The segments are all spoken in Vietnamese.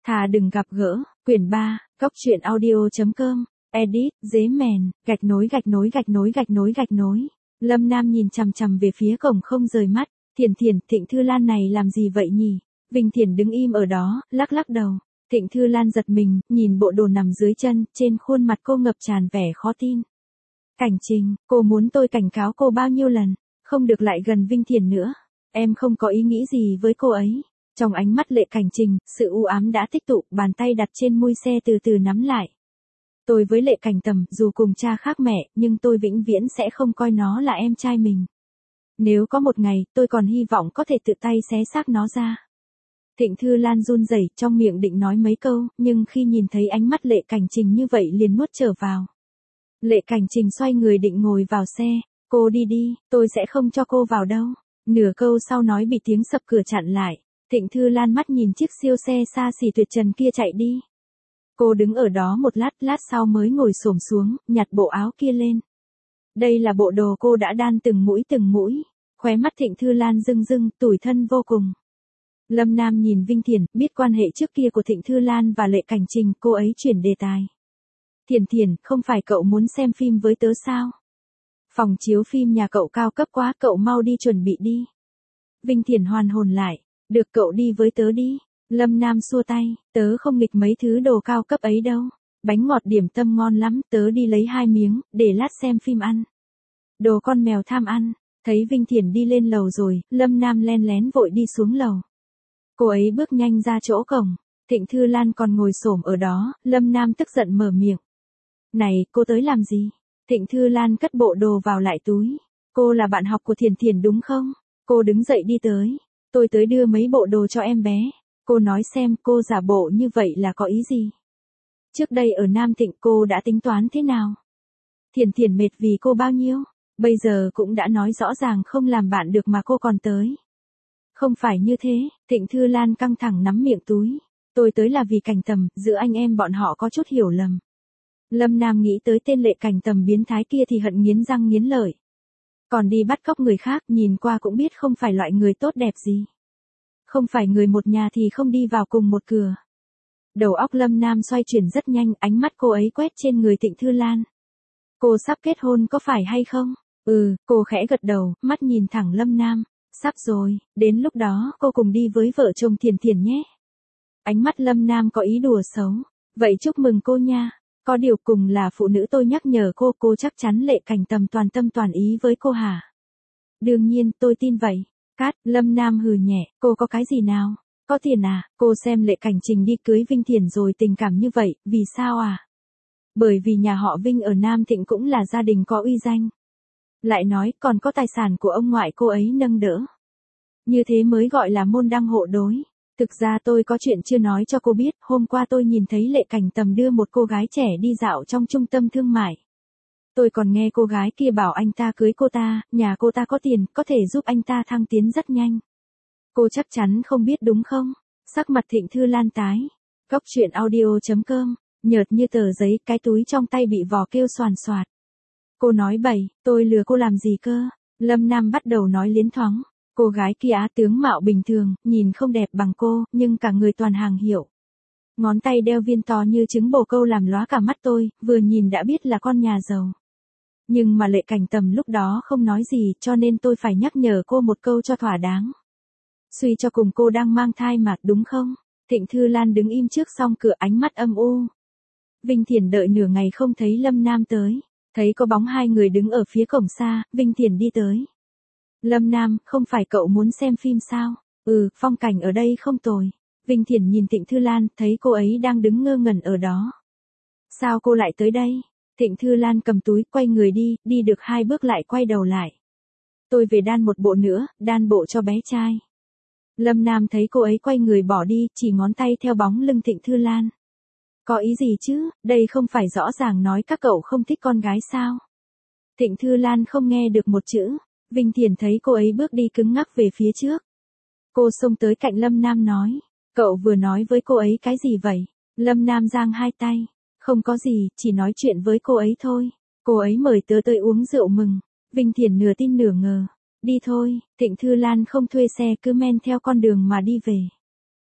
Thà đừng gặp gỡ, quyển 3, Cóc truyện audio.com, edit, dế mèn, gạch nối. Lâm Nam nhìn chằm chằm về phía cổng không rời mắt, Thịnh Thư Lan này làm gì vậy nhỉ? Vinh Thiển đứng im ở đó, lắc đầu. Thịnh Thư Lan giật mình, nhìn bộ đồ nằm dưới chân, trên khuôn mặt cô ngập tràn vẻ khó tin. Cảnh Trình, cô muốn tôi cảnh cáo cô bao nhiêu lần, không được lại gần Vinh Thiển nữa. Em không có ý nghĩ gì với cô ấy. Trong ánh mắt Lệ Cảnh Trình, sự u ám đã tích tụ, bàn tay đặt trên mui xe từ từ nắm lại. Tôi với Lệ Cảnh Tầm, dù cùng cha khác mẹ, nhưng tôi vĩnh viễn sẽ không coi nó là em trai mình. Nếu có một ngày, tôi còn hy vọng có thể tự tay xé xác nó ra. Thịnh Thư Lan run rẩy, trong miệng định nói mấy câu, nhưng khi nhìn thấy ánh mắt Lệ Cảnh Trình như vậy liền nuốt trở vào. Lệ Cảnh Trình xoay người định ngồi vào xe, cô đi, tôi sẽ không cho cô vào đâu. Nửa câu sau nói bị tiếng sập cửa chặn lại. Thịnh Thư Lan mắt nhìn chiếc siêu xe xa xỉ tuyệt trần kia chạy đi. Cô đứng ở đó một lát sau mới ngồi xổm xuống, nhặt bộ áo kia lên. Đây là bộ đồ cô đã đan từng mũi. Khóe mắt Thịnh Thư Lan rưng, tủi thân vô cùng. Lâm Nam nhìn Vinh Thiển, biết quan hệ trước kia của Thịnh Thư Lan và Lệ Cảnh Trình, cô ấy chuyển đề tài. Thiển, không phải cậu muốn xem phim với tớ sao? Phòng chiếu phim nhà cậu cao cấp quá, cậu mau đi chuẩn bị đi. Vinh Thiển hoàn hồn lại. Được, cậu đi với tớ đi. Lâm Nam xua tay, tớ không nghịch mấy thứ đồ cao cấp ấy đâu. Bánh ngọt điểm tâm ngon lắm, tớ đi lấy 2 miếng, để lát xem phim ăn. Đồ con mèo tham ăn. Thấy Vinh Thiển đi lên lầu rồi, Lâm Nam len lén vội đi xuống lầu. Cô ấy bước nhanh ra chỗ cổng. Thịnh Thư Lan còn ngồi xổm ở đó, Lâm Nam tức giận mở miệng. Này, cô tới làm gì? Thịnh Thư Lan cất bộ đồ vào lại túi. Cô là bạn học của Thiển đúng không? Cô đứng dậy đi tới. Tôi tới đưa mấy bộ đồ cho em bé. Cô nói xem cô giả bộ như vậy là có ý gì? Trước đây ở Nam Thịnh cô đã tính toán thế nào? Thiển mệt vì cô bao nhiêu? Bây giờ cũng đã nói rõ ràng không làm bạn được mà cô còn tới. Không phải như thế, Thịnh Thư Lan căng thẳng nắm miệng túi. Tôi tới là vì Cảnh Tầm, giữa anh em bọn họ có chút hiểu lầm. Lâm Nam nghĩ tới tên Lệ Cảnh Tầm biến thái kia thì hận nghiến răng nghiến lợi. Còn đi bắt cóc người khác, nhìn qua cũng biết không phải loại người tốt đẹp gì. Không phải người một nhà thì không đi vào cùng một cửa. Đầu óc Lâm Nam xoay chuyển rất nhanh, ánh mắt cô ấy quét trên người Thịnh Thư Lan. Cô sắp kết hôn có phải hay không? Cô khẽ gật đầu, mắt nhìn thẳng Lâm Nam. Sắp rồi, đến lúc đó cô cùng đi với vợ chồng Thiển nhé. Ánh mắt Lâm Nam có ý đùa xấu. Vậy chúc mừng cô nha. Có điều cùng là phụ nữ tôi nhắc nhở cô chắc chắn Lệ Cảnh Tầm toàn tâm toàn ý với cô hả? Đương nhiên, tôi tin vậy. Lâm Nam hừ nhẹ, cô có cái gì nào? Có tiền à? Cô xem Lệ Cảnh Trình đi cưới Vinh Thiển rồi tình cảm như vậy, vì sao à? Bởi vì nhà họ Vinh ở Nam Thịnh cũng là gia đình có uy danh. Lại nói còn có tài sản của ông ngoại cô ấy nâng đỡ. Như thế mới gọi là môn đăng hộ đối. Thực ra tôi có chuyện chưa nói cho cô biết, hôm qua tôi nhìn thấy Lệ Cảnh Tầm đưa một cô gái trẻ đi dạo trong trung tâm thương mại. Tôi còn nghe cô gái kia bảo anh ta cưới cô ta, nhà cô ta có tiền, có thể giúp anh ta thăng tiến rất nhanh. Cô chắc chắn không biết đúng không? Sắc mặt Thịnh Thư Lan tái. Cóc truyện audio.com, nhợt như tờ giấy, cái túi trong tay bị vò kêu xoàn xoạt. Cô nói bậy, tôi lừa cô làm gì cơ? Lâm Nam bắt đầu nói liến thoáng. Cô gái kia tướng mạo bình thường, nhìn không đẹp bằng cô, nhưng cả người toàn hàng hiệu. Ngón tay đeo viên to như trứng bồ câu làm lóa cả mắt tôi, vừa nhìn đã biết là con nhà giàu. Nhưng mà Lệ Cảnh Tầm lúc đó không nói gì, cho nên tôi phải nhắc nhở cô một câu cho thỏa đáng. Suy cho cùng cô đang mang thai mà, đúng không? Thịnh Thư Lan đứng im trước song cửa, ánh mắt âm u. Vinh Thiển đợi nửa ngày không thấy Lâm Nam tới. Thấy có bóng hai người đứng ở phía cổng xa, Vinh Thiển đi tới. Lâm Nam, không phải cậu muốn xem phim sao? Phong cảnh ở đây không tồi. Vinh Thiển nhìn Thịnh Thư Lan, thấy cô ấy đang đứng ngơ ngẩn ở đó. Sao cô lại tới đây? Thịnh Thư Lan cầm túi, quay người đi được 2 bước lại quay đầu lại. Tôi về đan một bộ nữa, đan bộ cho bé trai. Lâm Nam thấy cô ấy quay người bỏ đi, chỉ ngón tay theo bóng lưng Thịnh Thư Lan. Có ý gì chứ, đây không phải rõ ràng nói các cậu không thích con gái sao? Thịnh Thư Lan không nghe được một chữ. Vinh Thiển thấy cô ấy bước đi cứng ngắc về phía trước. Cô xông tới cạnh Lâm Nam nói. Cậu vừa nói với cô ấy cái gì vậy? Lâm Nam giang hai tay. Không có gì, chỉ nói chuyện với cô ấy thôi. Cô ấy mời tớ tới uống rượu mừng. Vinh Thiển nửa tin nửa ngờ. Đi thôi, Thịnh Thư Lan không thuê xe cứ men theo con đường mà đi về.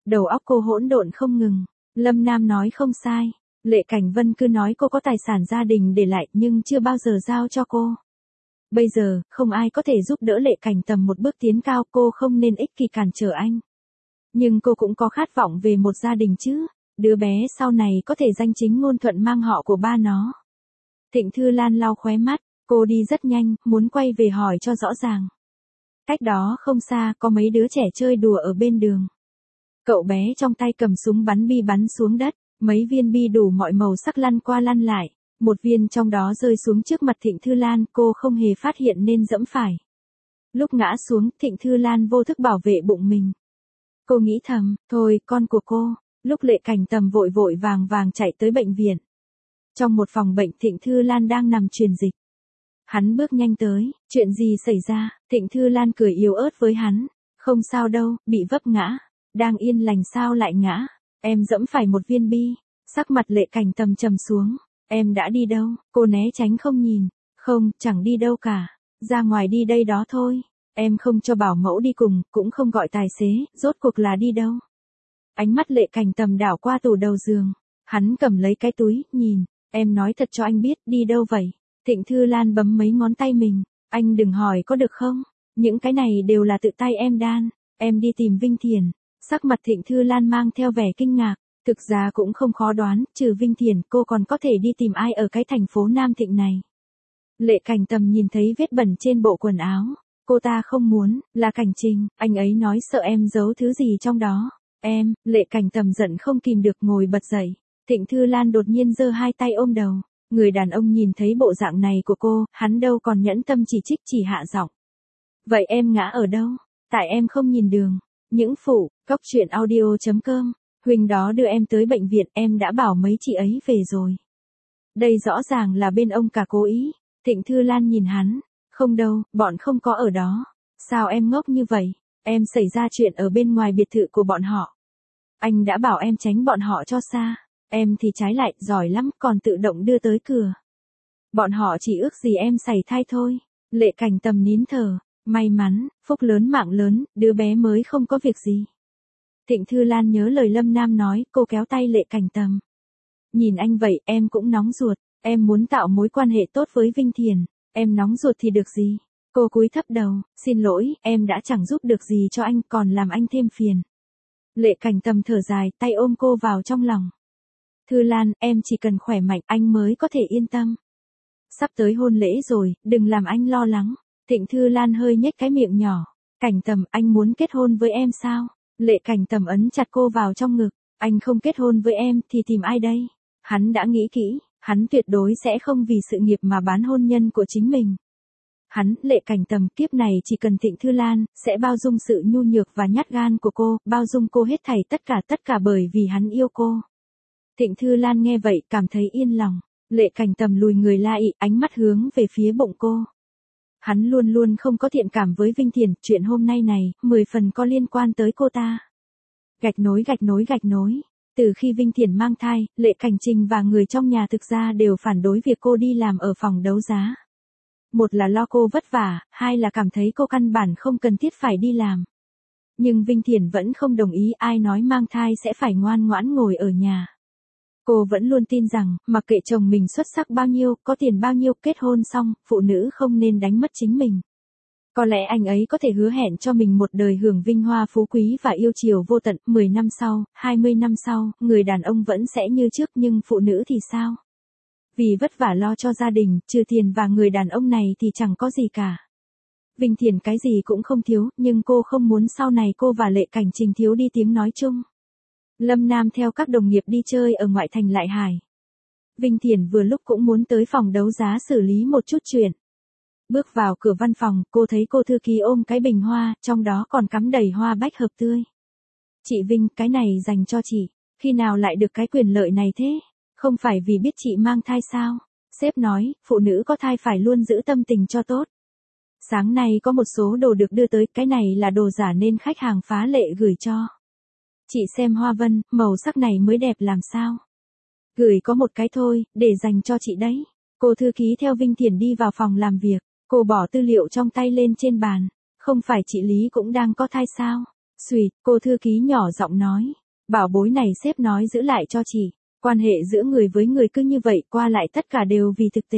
Đầu óc cô hỗn độn không ngừng. Lâm Nam nói không sai. Lệ Cảnh Vân cứ nói cô có tài sản gia đình để lại nhưng chưa bao giờ giao cho cô. Bây giờ, không ai có thể giúp đỡ Lệ Cảnh Tầm một bước tiến cao, cô không nên ích kỷ cản trở anh. Nhưng cô cũng có khát vọng về một gia đình chứ, đứa bé sau này có thể danh chính ngôn thuận mang họ của ba nó. Thịnh Thư Lan lau khóe mắt, cô đi rất nhanh, muốn quay về hỏi cho rõ ràng. Cách đó không xa, có mấy đứa trẻ chơi đùa ở bên đường. Cậu bé trong tay cầm súng bắn bi bắn xuống đất, mấy viên bi đủ mọi màu sắc lăn qua lăn lại. Một viên trong đó rơi xuống trước mặt Thịnh Thư Lan, cô không hề phát hiện nên dẫm phải. Lúc ngã xuống, Thịnh Thư Lan vô thức bảo vệ bụng mình. Cô nghĩ thầm, thôi, con của cô. Lúc Lệ Cảnh Tầm vội vội vàng vàng chạy tới bệnh viện. Trong một phòng bệnh, Thịnh Thư Lan đang nằm truyền dịch. Hắn bước nhanh tới, chuyện gì xảy ra? Thịnh Thư Lan cười yếu ớt với hắn. Không sao đâu, bị vấp ngã. Đang yên lành sao lại ngã? Em dẫm phải một viên bi. Sắc mặt Lệ Cảnh Tầm trầm xuống. Em đã đi đâu? Cô né tránh không nhìn. Không, chẳng đi đâu cả. Ra ngoài đi đây đó thôi. Em không cho bảo mẫu đi cùng, cũng không gọi tài xế, rốt cuộc là đi đâu? Ánh mắt Lệ Cảnh Tầm đảo qua tủ đầu giường. Hắn cầm lấy cái túi, nhìn. Em nói thật cho anh biết, đi đâu vậy? Thịnh Thư Lan bấm mấy ngón tay mình. Anh đừng hỏi có được không? Những cái này đều là tự tay em đan. Em đi tìm Vinh Thiền. Sắc mặt Thịnh Thư Lan mang theo vẻ kinh ngạc. Thực ra cũng không khó đoán, trừ Vinh Thiền, cô còn có thể đi tìm ai ở cái thành phố Nam Thịnh này. Lệ Cảnh Tầm nhìn thấy vết bẩn trên bộ quần áo. Cô ta không muốn, là Cảnh Trình, anh ấy nói sợ em giấu thứ gì trong đó. Em, Lệ Cảnh Tầm giận không kìm được ngồi bật dậy. Thịnh Thư Lan đột nhiên giơ hai tay ôm đầu. Người đàn ông nhìn thấy bộ dạng này của cô, hắn đâu còn nhẫn tâm chỉ trích chỉ hạ giọng. Vậy em ngã ở đâu? Tại em không nhìn đường. Những phụ, cóc truyện audio.com. Huynh đó đưa em tới bệnh viện, em đã bảo mấy chị ấy về rồi. Đây rõ ràng là bên ông cả cố ý. Thịnh Thư Lan nhìn hắn. Không đâu, bọn không có ở đó. Sao em ngốc như vậy? Em xảy ra chuyện ở bên ngoài biệt thự của bọn họ. Anh đã bảo em tránh bọn họ cho xa. Em thì trái lại, giỏi lắm, còn tự động đưa tới cửa. Bọn họ chỉ ước gì em sảy thai thôi. Lệ Cảnh Tầm nín thở. May mắn, phúc lớn mạng lớn, đứa bé mới không có việc gì. Thịnh Thư Lan nhớ lời Lâm Nam nói, cô kéo tay Lệ Cảnh Tầm. Nhìn anh vậy, em cũng nóng ruột. Em muốn tạo mối quan hệ tốt với Vinh Thiền. Em nóng ruột thì được gì? Cô cúi thấp đầu, xin lỗi, em đã chẳng giúp được gì cho anh, còn làm anh thêm phiền. Lệ Cảnh Tầm thở dài, tay ôm cô vào trong lòng. Thư Lan, em chỉ cần khỏe mạnh, anh mới có thể yên tâm. Sắp tới hôn lễ rồi, đừng làm anh lo lắng. Thịnh Thư Lan hơi nhếch cái miệng nhỏ. Cảnh Tầm, anh muốn kết hôn với em sao? Lệ Cảnh Tầm ấn chặt cô vào trong ngực. Anh không kết hôn với em, thì tìm ai đây? Hắn đã nghĩ kỹ, hắn tuyệt đối sẽ không vì sự nghiệp mà bán hôn nhân của chính mình. Hắn, Lệ Cảnh Tầm, kiếp này chỉ cần Thịnh Thư Lan, sẽ bao dung sự nhu nhược và nhát gan của cô, bao dung cô hết thảy tất cả bởi vì hắn yêu cô. Thịnh Thư Lan nghe vậy, cảm thấy yên lòng. Lệ Cảnh Tầm lùi người lại, ánh mắt hướng về phía bụng cô. Hắn luôn luôn không có thiện cảm với Vinh Thiền, chuyện hôm nay này, 10 phần có liên quan tới cô ta. Gạch nối. Từ khi Vinh Thiền mang thai, Lệ Cảnh Trình và người trong nhà thực ra đều phản đối việc cô đi làm ở phòng đấu giá. Một là lo cô vất vả, hai là cảm thấy cô căn bản không cần thiết phải đi làm. Nhưng Vinh Thiền vẫn không đồng ý, ai nói mang thai sẽ phải ngoan ngoãn ngồi ở nhà. Cô vẫn luôn tin rằng, mặc kệ chồng mình xuất sắc bao nhiêu, có tiền bao nhiêu, kết hôn xong, phụ nữ không nên đánh mất chính mình. Có lẽ anh ấy có thể hứa hẹn cho mình một đời hưởng vinh hoa phú quý và yêu chiều vô tận, 10 năm sau, 20 năm sau, người đàn ông vẫn sẽ như trước, nhưng phụ nữ thì sao? Vì vất vả lo cho gia đình, trừ tiền và người đàn ông này thì chẳng có gì cả. Vinh Thiền cái gì cũng không thiếu, nhưng cô không muốn sau này cô và Lệ Cảnh Trình thiếu đi tiếng nói chung. Lâm Nam theo các đồng nghiệp đi chơi ở ngoại thành Lại Hải. Vinh Thiền vừa lúc cũng muốn tới phòng đấu giá xử lý một chút chuyện. Bước vào cửa văn phòng, cô thấy cô thư ký ôm cái bình hoa, trong đó còn cắm đầy hoa bách hợp tươi. Chị Vinh, cái này dành cho chị, khi nào lại được cái quyền lợi này thế? Không phải vì biết chị mang thai sao? Sếp nói, phụ nữ có thai phải luôn giữ tâm tình cho tốt. Sáng nay có một số đồ được đưa tới, cái này là đồ giả nên khách hàng phá lệ gửi cho. Chị xem hoa vân, màu sắc này mới đẹp làm sao? Gửi có một cái thôi, để dành cho chị đấy. Cô thư ký theo Vinh Thiền đi vào phòng làm việc, cô bỏ tư liệu trong tay lên trên bàn. Không phải chị Lý cũng đang có thai sao? Xuỵt, cô thư ký nhỏ giọng nói. Bảo bối này sếp nói giữ lại cho chị. Quan hệ giữa người với người cứ như vậy qua lại tất cả đều vì thực tế.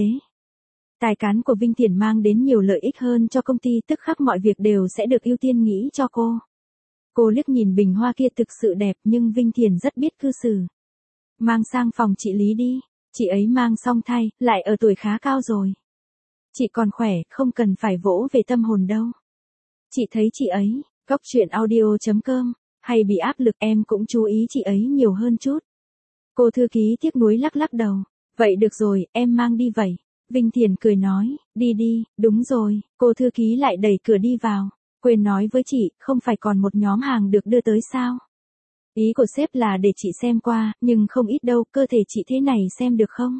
Tài cán của Vinh Thiển mang đến nhiều lợi ích hơn cho công ty, tức khắc mọi việc đều sẽ được ưu tiên nghĩ cho cô. Cô liếc nhìn bình hoa kia thực sự đẹp nhưng Vinh Thiển rất biết cư xử. Mang sang phòng chị Lý đi, chị ấy mang xong thai, lại ở tuổi khá cao rồi. Chị còn khỏe, không cần phải vỗ về tâm hồn đâu. Chị thấy chị ấy, Cốc Truyện Audio.com, hay bị áp lực em cũng chú ý chị ấy nhiều hơn chút. Cô thư ký tiếc nuối lắc lắc đầu. Vậy được rồi, em mang đi vậy. Vinh Thiển cười nói, đi đi, đúng rồi, cô thư ký lại đẩy cửa đi vào. Quên nói với chị, không phải còn một nhóm hàng được đưa tới sao? Ý của sếp là để chị xem qua, nhưng không ít đâu, cơ thể chị thế này xem được không?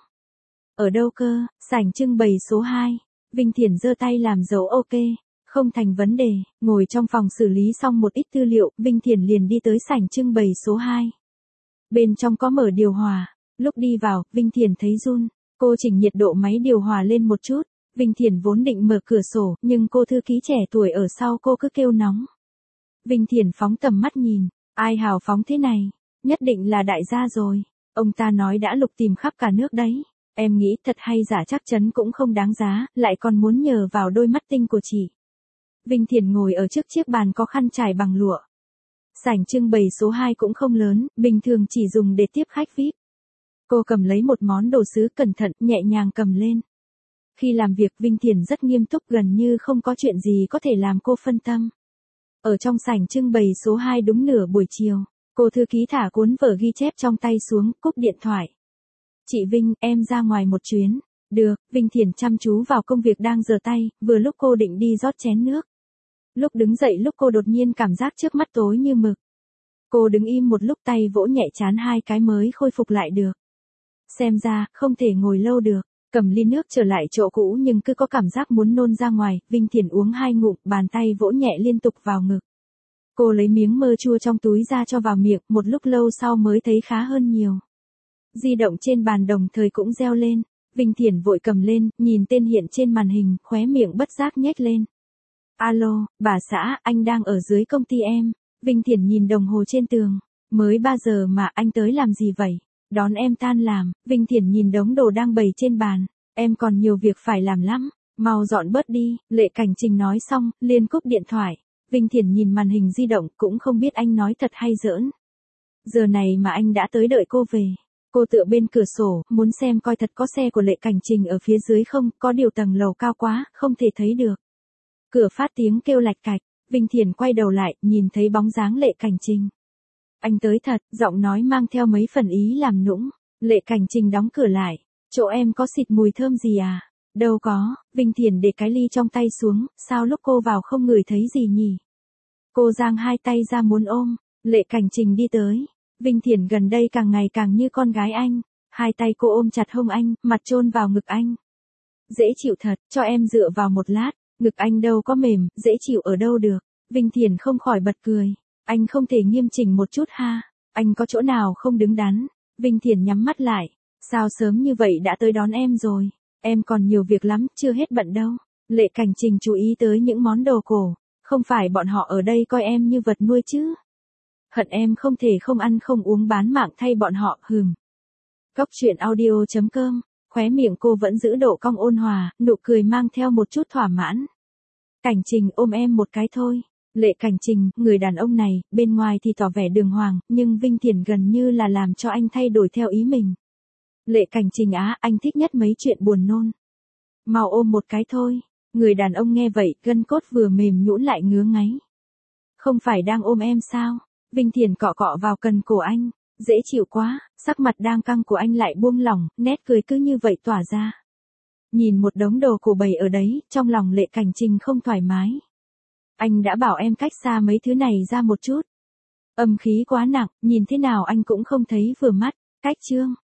Ở đâu cơ, sảnh trưng bày số 2. Vinh Thiển giơ tay làm dấu ok, không thành vấn đề, ngồi trong phòng xử lý xong một ít tư liệu, Vinh Thiển liền đi tới sảnh trưng bày số 2. Bên trong có mở điều hòa, lúc đi vào, Vinh Thiển thấy run, cô chỉnh nhiệt độ máy điều hòa lên một chút, Vinh Thiển vốn định mở cửa sổ, nhưng cô thư ký trẻ tuổi ở sau cô cứ kêu nóng. Vinh Thiển phóng tầm mắt nhìn, ai hào phóng thế này, nhất định là đại gia rồi, ông ta nói đã lục tìm khắp cả nước đấy. Em nghĩ thật hay giả chắc chắn cũng không đáng giá, lại còn muốn nhờ vào đôi mắt tinh của chị. Vinh Thiển ngồi ở trước chiếc bàn có khăn trải bằng lụa. Sảnh trưng bày số 2 cũng không lớn, bình thường chỉ dùng để tiếp khách VIP. Cô cầm lấy một món đồ sứ cẩn thận, nhẹ nhàng cầm lên. Khi làm việc Vinh Thiển rất nghiêm túc, gần như không có chuyện gì có thể làm cô phân tâm. Ở trong sảnh trưng bày số 2 đúng nửa buổi chiều, cô thư ký thả cuốn vở ghi chép trong tay xuống, cúp điện thoại. Chị Vinh, em ra ngoài một chuyến. Được, Vinh Thiển chăm chú vào công việc đang giở tay, vừa lúc cô định đi rót chén nước. Lúc đứng dậy lúc cô đột nhiên cảm giác trước mắt tối như mực. Cô đứng im một lúc, tay vỗ nhẹ trán 2 cái mới khôi phục lại được. Xem ra, không thể ngồi lâu được. Cầm ly nước trở lại chỗ cũ nhưng cứ có cảm giác muốn nôn ra ngoài, Vinh Thiển uống 2 ngụm, bàn tay vỗ nhẹ liên tục vào ngực. Cô lấy miếng mơ chua trong túi ra cho vào miệng, một lúc lâu sau mới thấy khá hơn nhiều. Di động trên bàn đồng thời cũng reo lên, Vinh Thiển vội cầm lên, nhìn tên hiện trên màn hình, khóe miệng bất giác nhếch lên. Alo, bà xã, anh đang ở dưới công ty em. Vinh Thiển nhìn đồng hồ trên tường, mới 3 giờ mà anh tới làm gì vậy? Đón em tan làm. Vinh Thiển nhìn đống đồ đang bày trên bàn, em còn nhiều việc phải làm lắm, mau dọn bớt đi. Lệ Cảnh Trình nói xong, liền cúp điện thoại. Vinh Thiển nhìn màn hình di động, cũng không biết anh nói thật hay giỡn. Giờ này mà anh đã tới đợi cô về. Cô tựa bên cửa sổ, muốn xem coi thật có xe của Lệ Cảnh Trình ở phía dưới không, có điều tầng lầu cao quá, không thể thấy được. Cửa phát tiếng kêu lạch cạch, Vinh Thiển quay đầu lại, nhìn thấy bóng dáng Lệ Cảnh Trình. Anh tới thật, giọng nói mang theo mấy phần ý làm nũng. Lệ Cảnh Trình đóng cửa lại, chỗ em có xịt mùi thơm gì à? Đâu có, Vinh Thiển để cái ly trong tay xuống, sao lúc cô vào không ngửi thấy gì nhỉ? Cô giang 2 tay ra muốn ôm, Lệ Cảnh Trình đi tới. Vinh Thiển gần đây càng ngày càng như con gái anh, 2 tay cô ôm chặt hông anh, mặt chôn vào ngực anh. Dễ chịu thật, cho em dựa vào một lát, ngực anh đâu có mềm, dễ chịu ở đâu được. Vinh Thiển không khỏi bật cười, anh không thể nghiêm chỉnh một chút ha, anh có chỗ nào không đứng đắn. Vinh Thiển nhắm mắt lại, sao sớm như vậy đã tới đón em rồi, em còn nhiều việc lắm, chưa hết bận đâu. Lệ Cảnh Trình chú ý tới những món đồ cổ, không phải bọn họ ở đây coi em như vật nuôi chứ. Hận em không thể không ăn không uống bán mạng thay bọn họ, hừm. Cốc Truyện Audio.com, khóe miệng cô vẫn giữ độ cong ôn hòa, nụ cười mang theo một chút thỏa mãn. Cảnh Trình ôm em một cái thôi. Lệ Cảnh Trình, người đàn ông này, bên ngoài thì tỏ vẻ đường hoàng, nhưng Vinh Thiển gần như là làm cho anh thay đổi theo ý mình. Lệ Cảnh Trình á, anh thích nhất mấy chuyện buồn nôn. Mau ôm một cái thôi. Người đàn ông nghe vậy, gân cốt vừa mềm nhũn lại ngứa ngáy. Không phải đang ôm em sao? Vinh Thiển cọ cọ vào cần cổ anh, dễ chịu quá, sắc mặt đang căng của anh lại buông lỏng, nét cười cứ như vậy tỏa ra. Nhìn một đống đồ cổ bày ở đấy, trong lòng Lệ Cảnh Trình không thoải mái. Anh đã bảo em cách xa mấy thứ này ra một chút. Âm khí quá nặng, nhìn thế nào anh cũng không thấy vừa mắt. Cách chương